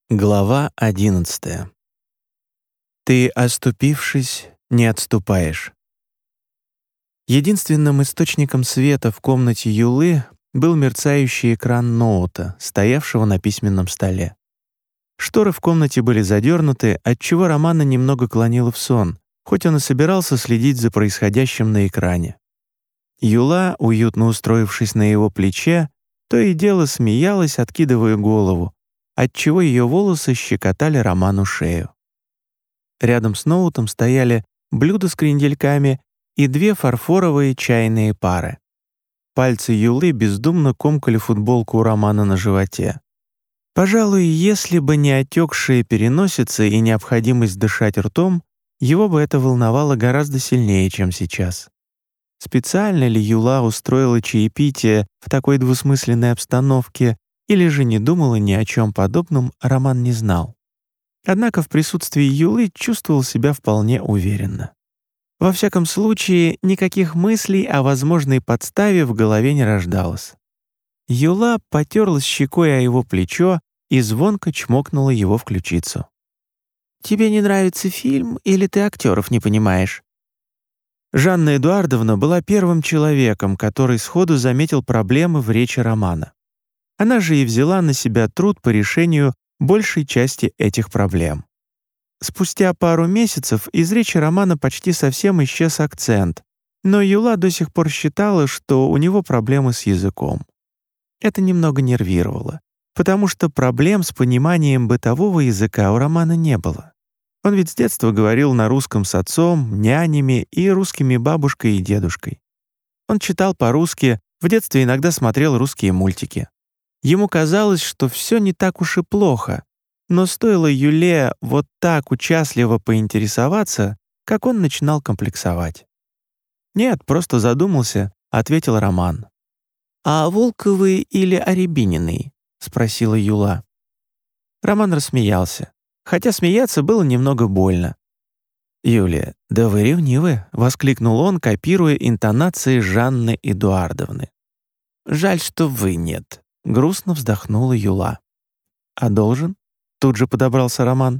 Глава 11. Ты, оступившись, не отступаешь. Единственным источником света в комнате Юлы был мерцающий экран ноута, стоявшего на письменном столе. Шторы в комнате были задернуты, отчего Романа немного клонило в сон, хоть он и собирался следить за происходящим на экране. Юла, уютно устроившись на его плече, то и дело смеялась, откидывая голову, отчего ее волосы щекотали Роману шею. Рядом с ноутом стояли блюдо с крендельками и две фарфоровые чайные пары. Пальцы Юлы бездумно комкали футболку у Романа на животе. Пожалуй, если бы не отекшие переносицы и необходимость дышать ртом, его бы это волновало гораздо сильнее, чем сейчас. Специально ли Юла устроила чаепитие в такой двусмысленной обстановке, или же не думала ни о чем подобном, Роман не знал. Однако в присутствии Юлы чувствовал себя вполне уверенно. Во всяком случае, никаких мыслей о возможной подставе в голове не рождалось. Юла потерлась щекой о его плечо и звонко чмокнула его в ключицу. «Тебе не нравится фильм, или ты актеров не понимаешь?» Жанна Эдуардовна была первым человеком, который сходу заметил проблемы в речи Романа. Она же и взяла на себя труд по решению большей части этих проблем. Спустя пару месяцев из речи Романа почти совсем исчез акцент, но Юла до сих пор считала, что у него проблемы с языком. Это немного нервировало, потому что проблем с пониманием бытового языка у Романа не было. Он ведь с детства говорил на русском с отцом, нянями и русскими бабушкой и дедушкой. Он читал по-русски, в детстве иногда смотрел русские мультики. Ему казалось, что все не так уж и плохо, но стоило Юле вот так участливо поинтересоваться, как он начинал комплексовать. «Нет, просто задумался», — ответил Роман. «А Волковы или Арябинины?» — спросила Юла. Роман рассмеялся, хотя смеяться было немного больно. «Юлия, да вы ревнивы!» — воскликнул он, копируя интонации Жанны Эдуардовны. «Жаль, что вы нет», — грустно вздохнула Юла. «А должен?» — тут же подобрался Роман.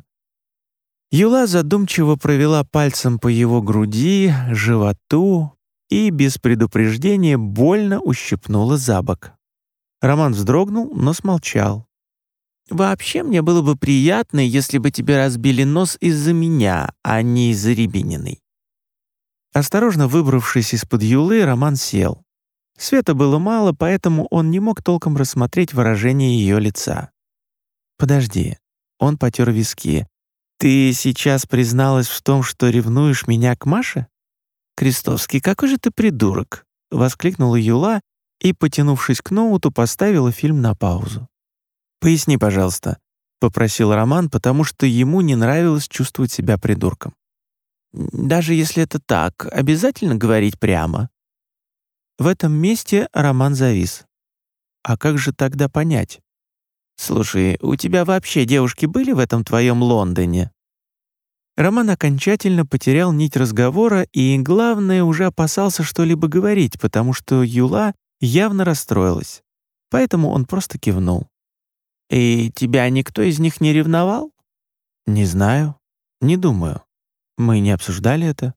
Юла задумчиво провела пальцем по его груди, животу и без предупреждения больно ущипнула за бок. Роман вздрогнул, но смолчал. «Вообще мне было бы приятно, если бы тебе разбили нос из-за меня, а не из-за Рябининой». Осторожно выбравшись из-под Юлы, Роман сел. Света было мало, поэтому он не мог толком рассмотреть выражение ее лица. «Подожди». Он потер виски. «Ты сейчас призналась в том, что ревнуешь меня к Маше?» «Крестовский, какой же ты придурок!» — воскликнула Юла и, потянувшись к ноуту, поставила фильм на паузу. «Поясни, пожалуйста», — попросил Роман, потому что ему не нравилось чувствовать себя придурком. «Даже если это так, обязательно говорить прямо?» В этом месте Роман завис. «А как же тогда понять?» «Слушай, у тебя вообще девушки были в этом твоем Лондоне?» Роман окончательно потерял нить разговора и, главное, уже опасался что-либо говорить, потому что Юла явно расстроилась. Поэтому он просто кивнул. «И тебя никто из них не ревновал?» «Не знаю. Не думаю. Мы не обсуждали это».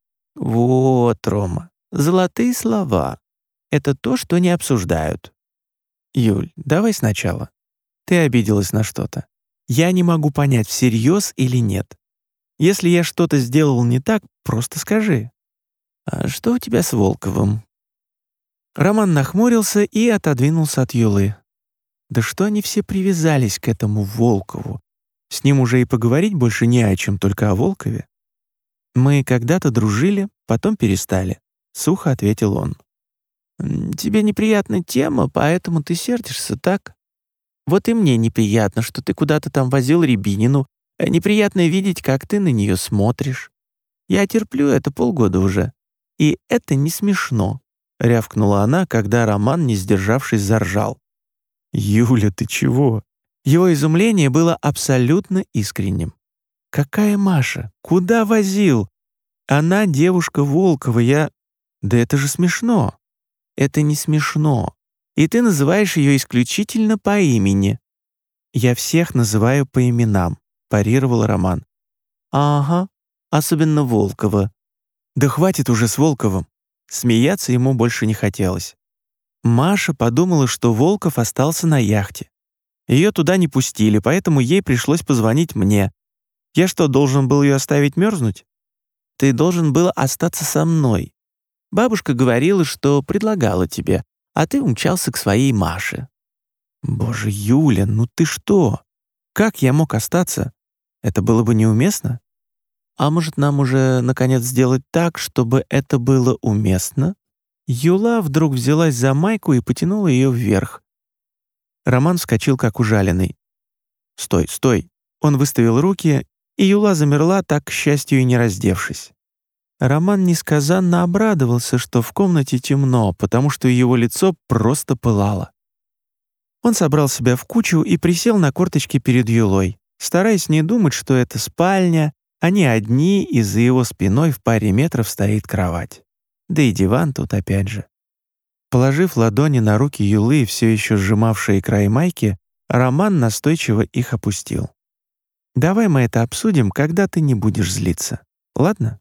«Вот, Рома, золотые слова. Это то, что не обсуждают». «Юль, давай сначала. Ты обиделась на что-то. Я не могу понять, всерьез или нет. Если я что-то сделал не так, просто скажи». «А что у тебя с Волковым?» Роман нахмурился и отодвинулся от Юлы. Да что они все привязались к этому Волкову? С ним уже и поговорить больше не о чем, только о Волкове. «Мы когда-то дружили, потом перестали», — сухо ответил он. «Тебе неприятна тема, поэтому ты сердишься, так? Вот и мне неприятно, что ты куда-то там возил Рябинину, а неприятно видеть, как ты на нее смотришь. Я терплю это полгода уже, и это не смешно», — рявкнула она, когда Роман, не сдержавшись, заржал. «Юля, ты чего?» Его изумление было абсолютно искренним. «Какая Маша? Куда возил? Она девушка Волкова, Да это же смешно!» «Это не смешно. И ты называешь ее исключительно по имени». «Я всех называю по именам», — парировал Роман. «Ага, особенно Волкова». «Да хватит уже с Волковым». Смеяться ему больше не хотелось. Маша подумала, что Волков остался на яхте. Ее туда не пустили, поэтому ей пришлось позвонить мне. Я что, должен был ее оставить мерзнуть? Ты должен был остаться со мной. Бабушка говорила, что предлагала тебе, а ты умчался к своей Маше. Боже, Юля, ну ты что? Как я мог остаться? Это было бы неуместно? А может, нам уже, наконец, сделать так, чтобы это было уместно? Юла вдруг взялась за майку и потянула ее вверх. Роман вскочил, как ужаленный. «Стой, стой!» Он выставил руки, и Юла замерла, так, к счастью, и не раздевшись. Роман несказанно обрадовался, что в комнате темно, потому что его лицо просто пылало. Он собрал себя в кучу и присел на корточки перед Юлой, стараясь не думать, что это спальня, они одни, и за его спиной в паре метров стоит кровать. Да и диван тут опять же. Положив ладони на руки Юлы, все еще сжимавшие край майки, Роман настойчиво их опустил. «Давай мы это обсудим, когда ты не будешь злиться. Ладно?»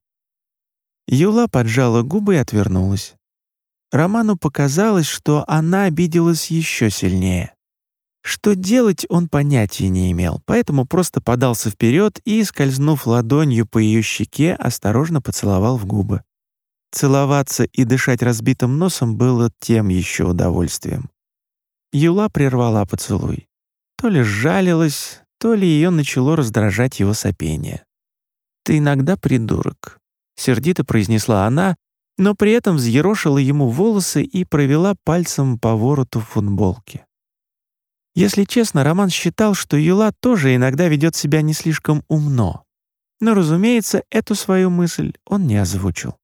Юла поджала губы и отвернулась. Роману показалось, что она обиделась еще сильнее. Что делать, он понятия не имел, поэтому просто подался вперед и, скользнув ладонью по ее щеке, осторожно поцеловал в губы. Целоваться и дышать разбитым носом было тем еще удовольствием. Юла прервала поцелуй. То ли сжалилась, то ли ее начало раздражать его сопение. «Ты иногда придурок», — сердито произнесла она, но при этом взъерошила ему волосы и провела пальцем по вороту футболки. Если честно, Роман считал, что Юла тоже иногда ведет себя не слишком умно. Но, разумеется, эту свою мысль он не озвучил.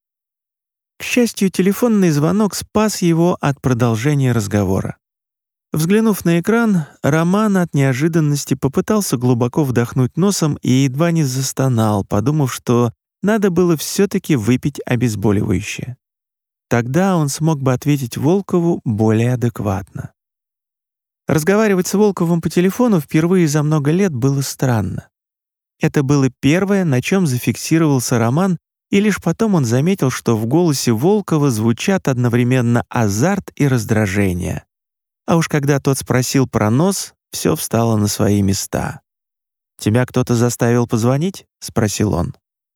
К счастью, телефонный звонок спас его от продолжения разговора. Взглянув на экран, Роман от неожиданности попытался глубоко вдохнуть носом и едва не застонал, подумав, что надо было все-таки выпить обезболивающее. Тогда он смог бы ответить Волкову более адекватно. Разговаривать с Волковым по телефону впервые за много лет было странно. Это было первое, на чем зафиксировался Роман, и лишь потом он заметил, что в голосе Волкова звучат одновременно азарт и раздражение. А уж когда тот спросил про нос, все встало на свои места. «Тебя кто-то заставил позвонить?» — спросил он.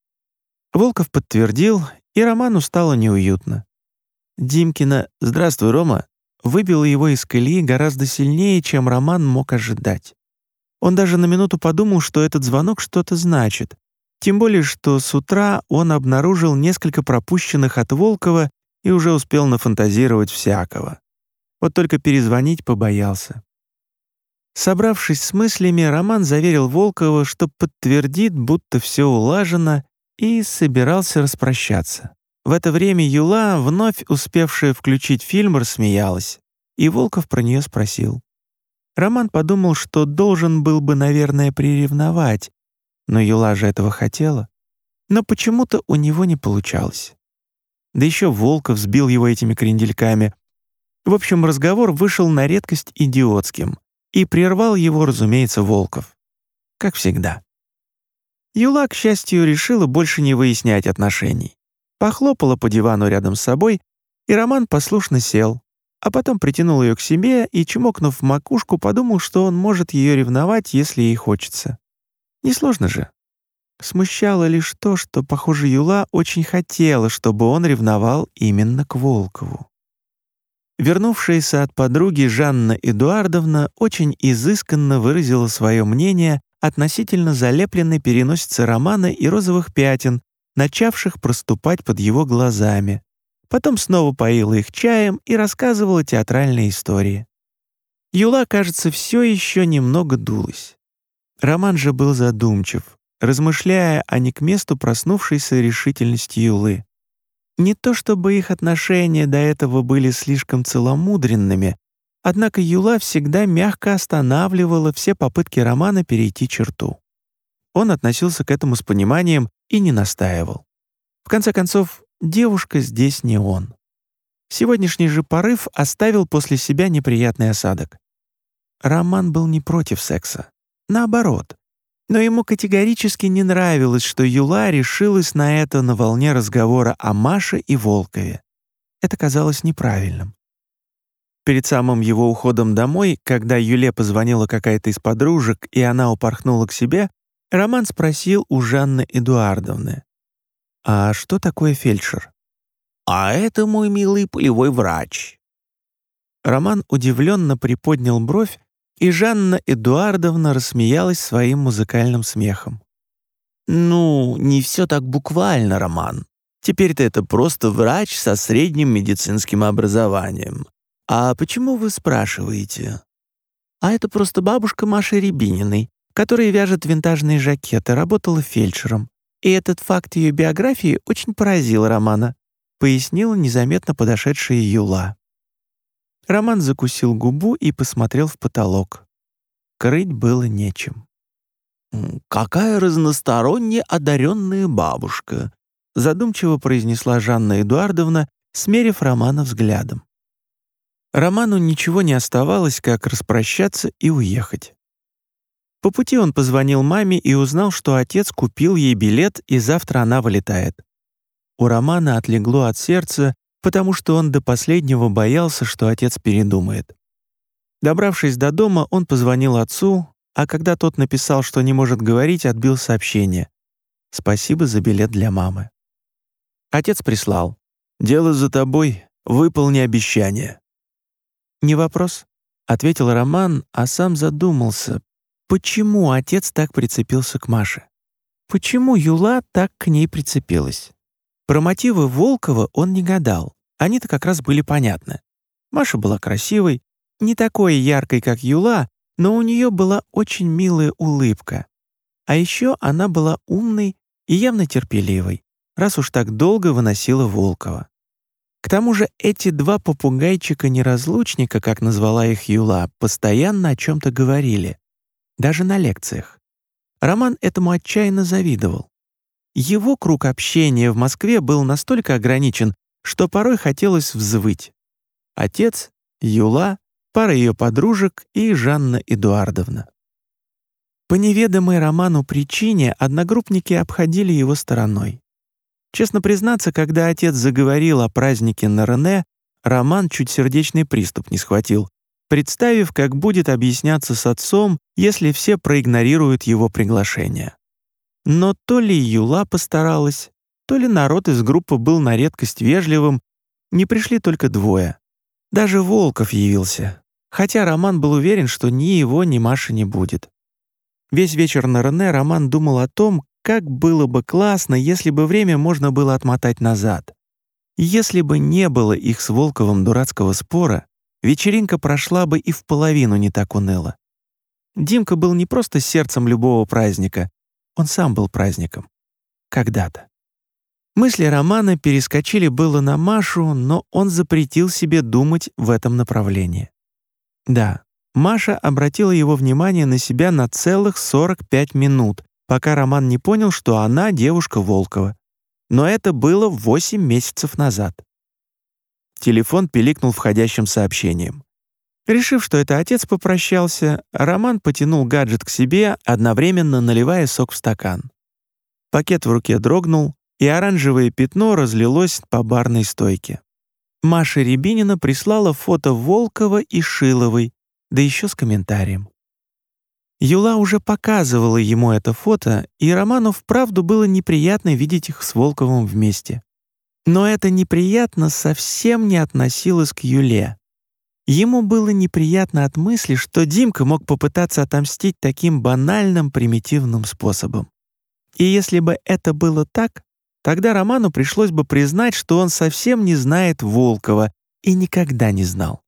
Волков подтвердил, и Роману стало неуютно. Димкина «Здравствуй, Рома» выбило его из колеи гораздо сильнее, чем Роман мог ожидать. Он даже на минуту подумал, что этот звонок что-то значит, тем более что с утра он обнаружил несколько пропущенных от Волкова и уже успел нафантазировать всякого. Вот только перезвонить побоялся. Собравшись с мыслями, Роман заверил Волкова, что подтвердит, будто все улажено, и собирался распрощаться. В это время Юла, вновь успевшая включить фильм, рассмеялась, и Волков про нее спросил. Роман подумал, что должен был бы, наверное, приревновать, но Юла же этого хотела. Но почему-то у него не получалось. Да еще Волков сбил его этими крендельками. В общем, разговор вышел на редкость идиотским, и прервал его, разумеется, Волков. Как всегда. Юла, к счастью, решила больше не выяснять отношений. Похлопала по дивану рядом с собой, и Роман послушно сел, а потом притянул ее к себе и, чмокнув в макушку, подумал, что он может ее ревновать, если ей хочется. Несложно же. Смущало лишь то, что, похоже, Юла очень хотела, чтобы он ревновал именно к Волкову. Вернувшаяся от подруги Жанна Эдуардовна очень изысканно выразила свое мнение относительно залепленной переносицы Романа и розовых пятен, начавших проступать под его глазами. Потом снова поила их чаем и рассказывала театральные истории. Юла, кажется, все еще немного дулась. Роман же был задумчив, размышляя о не к месту проснувшейся решительности Юлы. Не то чтобы их отношения до этого были слишком целомудренными, однако Юла всегда мягко останавливала все попытки Романа перейти черту. Он относился к этому с пониманием и не настаивал. В конце концов, девушка здесь не он. Сегодняшний же порыв оставил после себя неприятный осадок. Роман был не против секса. Наоборот. Но ему категорически не нравилось, что Юла решилась на это на волне разговора о Маше и Волкове. Это казалось неправильным. Перед самым его уходом домой, когда Юле позвонила какая-то из подружек, и она упорхнула к себе, Роман спросил у Жанны Эдуардовны: «А что такое фельдшер?» «А это мой милый полевой врач». Роман удивленно приподнял бровь, и Жанна Эдуардовна рассмеялась своим музыкальным смехом. «Ну, не все так буквально, Роман. Теперь-то это просто врач со средним медицинским образованием. А почему вы спрашиваете?» А это просто бабушка Маши Рябининой, которая вяжет винтажные жакеты, работала фельдшером. И этот факт ее биографии очень поразил Романа, пояснила незаметно подошедшая Юла. Роман закусил губу и посмотрел в потолок. Крыть было нечем. «Какая разносторонне одаренная бабушка», задумчиво произнесла Жанна Эдуардовна, смерив Романа взглядом. Роману ничего не оставалось, как распрощаться и уехать. По пути он позвонил маме и узнал, что отец купил ей билет, и завтра она вылетает. У Романа отлегло от сердца, потому что он до последнего боялся, что отец передумает. Добравшись до дома, он позвонил отцу, а когда тот написал, что не может говорить, отбил сообщение: «Спасибо за билет для мамы». Отец прислал: «Дело за тобой, выполни обещание». «Не вопрос», — ответил Роман, а сам задумался, почему отец так прицепился к Маше. Почему Юла так к ней прицепилась? Про мотивы Волкова он не гадал, они-то как раз были понятны. Маша была красивой, не такой яркой, как Юла, но у нее была очень милая улыбка. А еще она была умной и явно терпеливой, раз уж так долго выносила Волкова. К тому же эти два попугайчика-неразлучника, как назвала их Юла, постоянно о чем-то говорили, даже на лекциях. Роман этому отчаянно завидовал. Его круг общения в Москве был настолько ограничен, что порой хотелось взвыть. Отец, Юла, пара ее подружек и Жанна Эдуардовна. По неведомой Роману причине одногруппники обходили его стороной. Честно признаться, когда отец заговорил о празднике на Рене, Роман чуть сердечный приступ не схватил, представив, как будет объясняться с отцом, если все проигнорируют его приглашение. Но то ли Юла постаралась, то ли народ из группы был на редкость вежливым, не пришли только двое. Даже Волков явился, хотя Роман был уверен, что ни его, ни Маши не будет. Весь вечер на Рене Роман думал о том, как было бы классно, если бы время можно было отмотать назад. Если бы не было их с Волковым дурацкого спора, вечеринка прошла бы и в половину не так уныло. Димка был не просто сердцем любого праздника, он сам был праздником. Когда-то. Мысли Романа перескочили было на Машу, но он запретил себе думать в этом направлении. Да, Маша обратила его внимание на себя на целых 45 минут, пока Роман не понял, что она девушка Волкова. Но это было 8 месяцев назад. Телефон пиликнул входящим сообщением. Решив, что это отец попрощался, Роман потянул гаджет к себе, одновременно наливая сок в стакан. Пакет в руке дрогнул, и оранжевое пятно разлилось по барной стойке. Маша Рябинина прислала фото Волкова и Шиловой, да еще с комментарием. Юла уже показывала ему это фото, и Роману вправду было неприятно видеть их с Волковым вместе. Но это неприятно совсем не относилось к Юле. Ему было неприятно от мысли, что Димка мог попытаться отомстить таким банальным, примитивным способом. И если бы это было так, тогда Роману пришлось бы признать, что он совсем не знает Волкова и никогда не знал.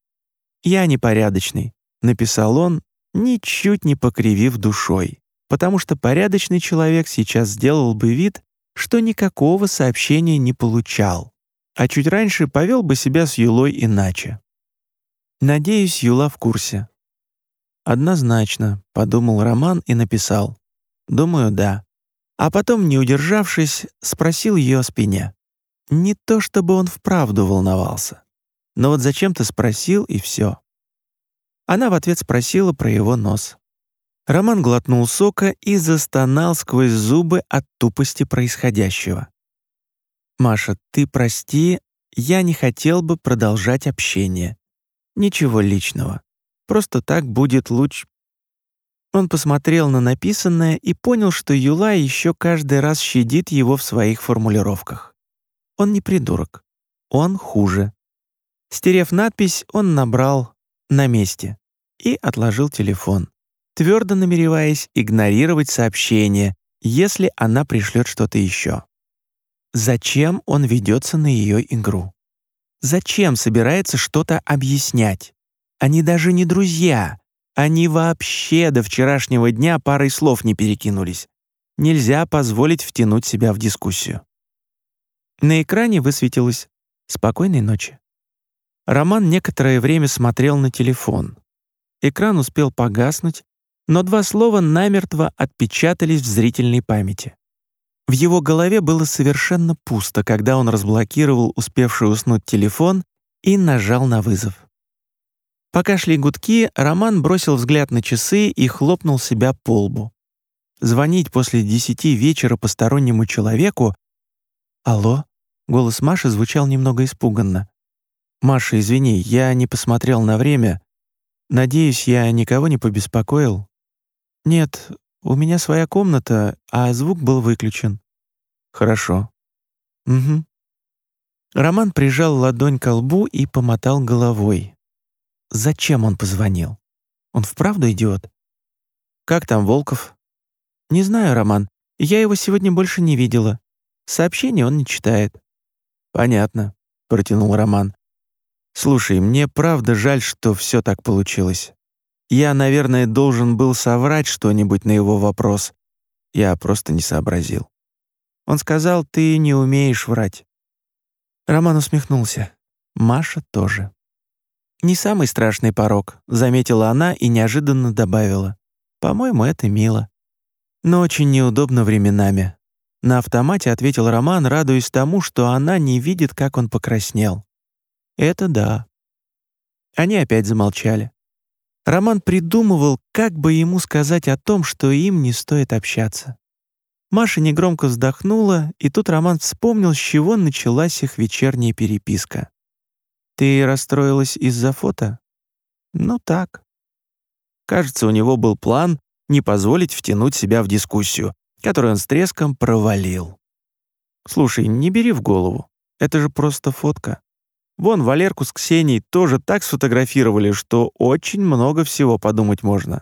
«Я непорядочный», — написал он, ничуть не покривив душой, потому что порядочный человек сейчас сделал бы вид, что никакого сообщения не получал, а чуть раньше повел бы себя с Юлой иначе. «Надеюсь, Юла в курсе». «Однозначно», — подумал Роман и написал. «Думаю, да». А потом, не удержавшись, спросил ее о спине. Не то чтобы он вправду волновался, но вот зачем-то спросил, и все. Она в ответ спросила про его нос. Роман глотнул сока и застонал сквозь зубы от тупости происходящего. «Маша, ты прости, я не хотел бы продолжать общение. Ничего личного. Просто так будет лучше». Он посмотрел на написанное и понял, что Юлай еще каждый раз щадит его в своих формулировках. Он не придурок. Он хуже. Стерев надпись, он набрал «на месте» и отложил телефон, твердо намереваясь игнорировать сообщение, если она пришлет что-то еще. Зачем он ведется на ее игру? Зачем собирается что-то объяснять? Они даже не друзья. Они вообще до вчерашнего дня парой слов не перекинулись. Нельзя позволить втянуть себя в дискуссию. На экране высветилось «Спокойной ночи». Роман некоторое время смотрел на телефон. Экран успел погаснуть, но 2 слова намертво отпечатались в зрительной памяти. В его голове было совершенно пусто, когда он разблокировал успевший уснуть телефон и нажал на вызов. Пока шли гудки, Роман бросил взгляд на часы и хлопнул себя по лбу. Звонить после 10 вечера постороннему человеку... «Алло?» — голос Маши звучал немного испуганно. «Маша, извини, я не посмотрел на время. Надеюсь, я никого не побеспокоил?» «Нет, у меня своя комната, а звук был выключен». «Хорошо». «Угу». Роман прижал ладонь к лбу и помотал головой. Зачем он позвонил? Он вправду идиот? «Как там Волков?» «Не знаю, Роман. Я его сегодня больше не видела. Сообщения он не читает». «Понятно», — протянул Роман. «Слушай, мне правда жаль, что все так получилось. Я, наверное, должен был соврать что-нибудь на его вопрос. Я просто не сообразил». Он сказал, «Ты не умеешь врать». Роман усмехнулся. Маша тоже. «Не самый страшный порок», — заметила она и неожиданно добавила. «По-моему, это мило. Но очень неудобно временами». На автомате ответил Роман, радуясь тому, что она не видит, как он покраснел. «Это да». Они опять замолчали. Роман придумывал, как бы ему сказать о том, что им не стоит общаться. Маша негромко вздохнула, и тут Роман вспомнил, с чего началась их вечерняя переписка. «Ты расстроилась из-за фото?» «Ну так». Кажется, у него был план не позволить втянуть себя в дискуссию, которую он с треском провалил. «Слушай, не бери в голову. Это же просто фотка. Вон Валерку с Ксенией тоже так сфотографировали, что очень много всего подумать можно».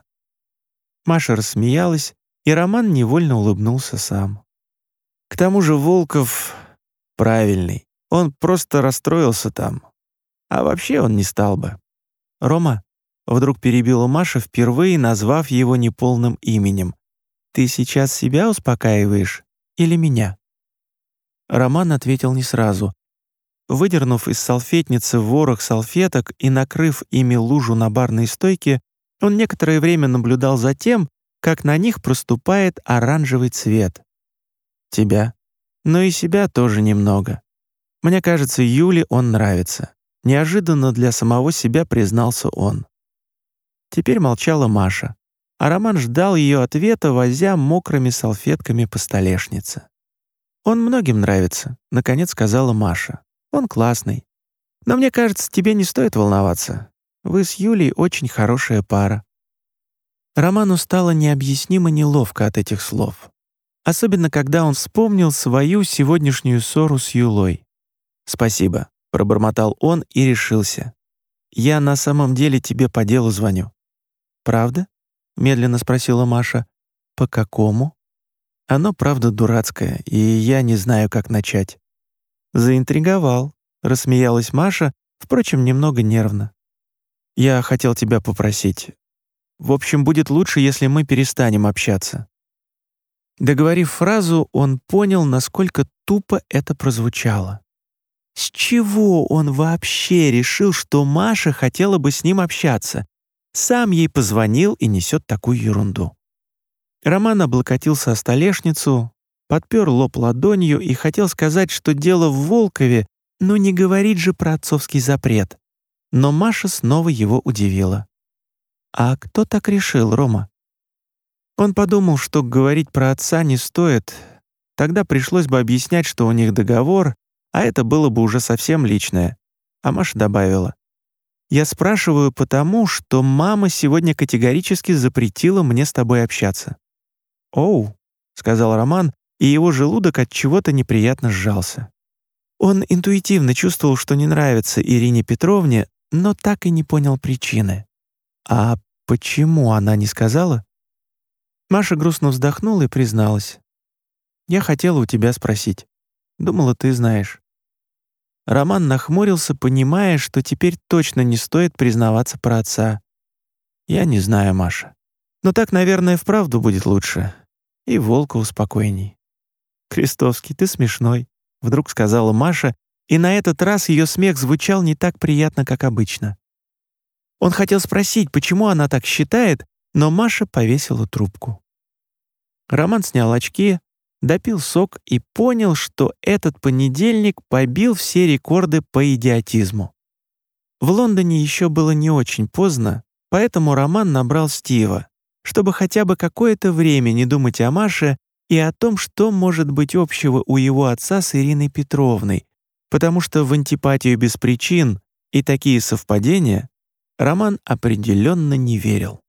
Маша рассмеялась, и Роман невольно улыбнулся сам. К тому же Волков правильный. Он просто расстроился там. А вообще он не стал бы. «Рома», — вдруг перебила Маша, впервые назвав его неполным именем, «ты сейчас себя успокаиваешь или меня?» Роман ответил не сразу. Выдернув из салфетницы ворох салфеток и накрыв ими лужу на барной стойке, он некоторое время наблюдал за тем, как на них проступает оранжевый цвет. «Тебя. Но и себя тоже немного. Мне кажется, Юле он нравится». Неожиданно для самого себя признался он. Теперь молчала Маша, а Роман ждал ее ответа, возя мокрыми салфетками по столешнице. «Он многим нравится», — наконец сказала Маша. «Он классный. Но мне кажется, тебе не стоит волноваться. Вы с Юлей очень хорошая пара». Роману стало необъяснимо неловко от этих слов. Особенно, когда он вспомнил свою сегодняшнюю ссору с Юлой. «Спасибо», — пробормотал он и решился. «Я на самом деле тебе по делу звоню». «Правда?» — медленно спросила Маша. «По какому?» «Оно правда дурацкое, и я не знаю, как начать». «Заинтриговал», — рассмеялась Маша, впрочем, немного нервно. «Я хотел тебя попросить. В общем, будет лучше, если мы перестанем общаться». Договорив фразу, он понял, насколько тупо это прозвучало. С чего он вообще решил, что Маша хотела бы с ним общаться? Сам ей позвонил и несет такую ерунду. Роман облокотился о столешницу, подпер лоб ладонью и хотел сказать, что дело в Волкове, но не говорить же про отцовский запрет. Но Маша снова его удивила. «А кто так решил, Рома?» Он подумал, что говорить про отца не стоит. Тогда пришлось бы объяснять, что у них договор, а это было бы уже совсем личное. А Маша добавила: «Я спрашиваю потому, что мама сегодня категорически запретила мне с тобой общаться». «Оу», — сказал Роман, и его желудок от чего-то неприятно сжался. Он интуитивно чувствовал, что не нравится Ирине Петровне, но так и не понял причины. «А почему она не сказала?» Маша грустно вздохнула и призналась: «Я хотела у тебя спросить. Думала, ты знаешь». Роман нахмурился, понимая, что теперь точно не стоит признаваться про отца. «Я не знаю, Маша. Но так, наверное, вправду будет лучше. И Волка успокойней». «Крестовский, ты смешной», — вдруг сказала Маша, и на этот раз ее смех звучал не так приятно, как обычно. Он хотел спросить, почему она так считает, но Маша повесила трубку. Роман снял очки, допил сок и понял, что этот понедельник побил все рекорды по идиотизму. В Лондоне еще было не очень поздно, поэтому Роман набрал Стива, чтобы хотя бы какое-то время не думать о Маше и о том, что может быть общего у его отца с Ириной Петровной, потому что в антипатию без причин и такие совпадения Роман определенно не верил.